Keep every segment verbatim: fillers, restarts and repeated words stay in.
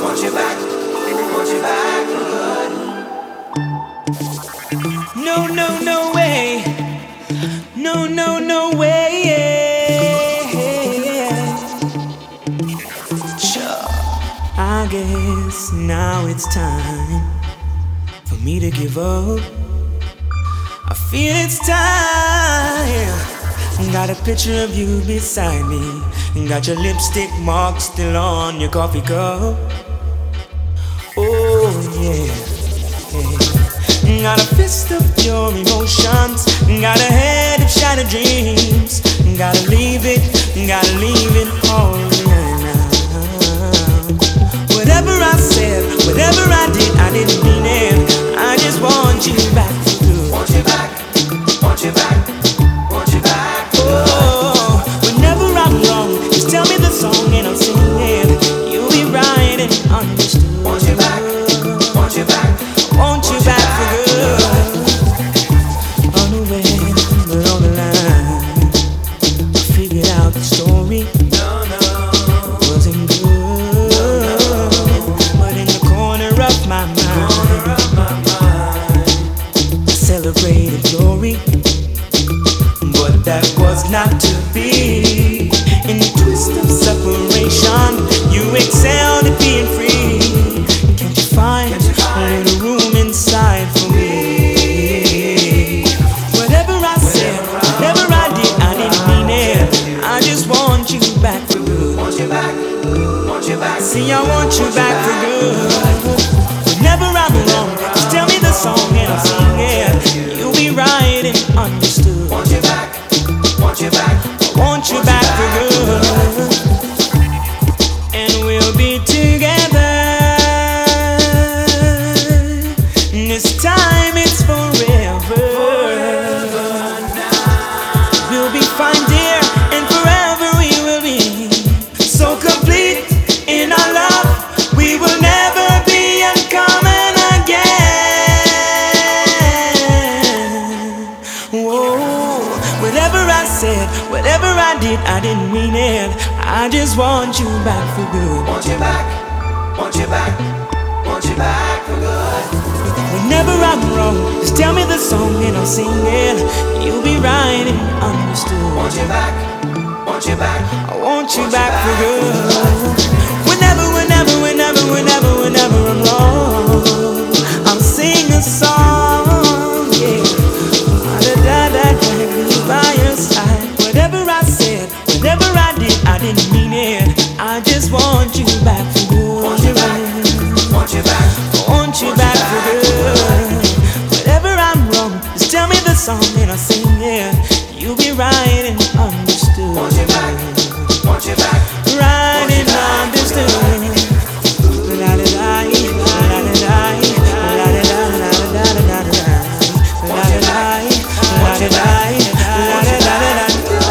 Want you back, want you back for good. No, no, no way. No, no, no way. Sure. I guess now it's time for me to give up. I feel it's time. Got a picture of you beside me. Got your lipstick mark still on your coffee cup. Oh yeah, yeah. Got a fist of your emotions. Got a head of shattered dreams. Gotta leave it, gotta leave it all behind now. Whatever I said, whatever I did, I didn't mean it. I just want you back for good. Want you back, want you back, want you back. Oh, whenever I'm wrong, just tell me the song and I'll sing it. You'll be right and understood. Want you back, want you back, want you back for good. On the way, but on the line, I figured out the story. no, no, Wasn't good, but in the corner of my mind, of my mind. I celebrated glory. But that was not to be. In the twist of separation, you excelled at being free. Can't you find a little room inside for me? Whatever I said, whatever I did, I didn't mean it. I just want you back for good. Want you back, want you back. See, I want you back for good. Whenever I'm wrong, just tell me the song and I'll sing it. You'll be right and understood. Want you back, want you back, Want you back for good, and we'll be together. This time it's forever. We'll be fine, dear, and forever we will be so complete in our love. We will never be uncommon again. Whoa, whatever I said, whatever I did, I didn't mean it. I just want you back for good. want you back, want you back, want you back for good. Whenever I'm wrong, just tell me the song and I'll sing it. You'll be right and understood. Want you back, want you back, I want you back for good. Whenever, whenever, whenever, whenever, whenever I'm wrong, I'll sing a song, yeah. Da-da-da-da, be by your side. Whatever I said, whatever I did, I didn't mean it. I just want you back for good. want you back, want you back, I want you back for good. Whatever I'm wrong, just tell me the song and I'll sing it. You'll be right and understood. want you back, want you back. Right and understood. La-da-da, la-da-da, la-da-da, la-da-da, la-da-da, la-da-da, la-da-da,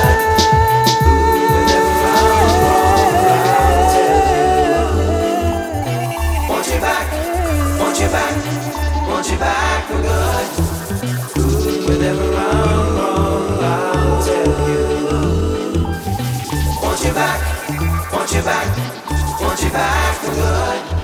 Want you back, want you back, want you back for good. Whenever I'm wrong, I'll tell you. Want you back, want you back, want you back for good.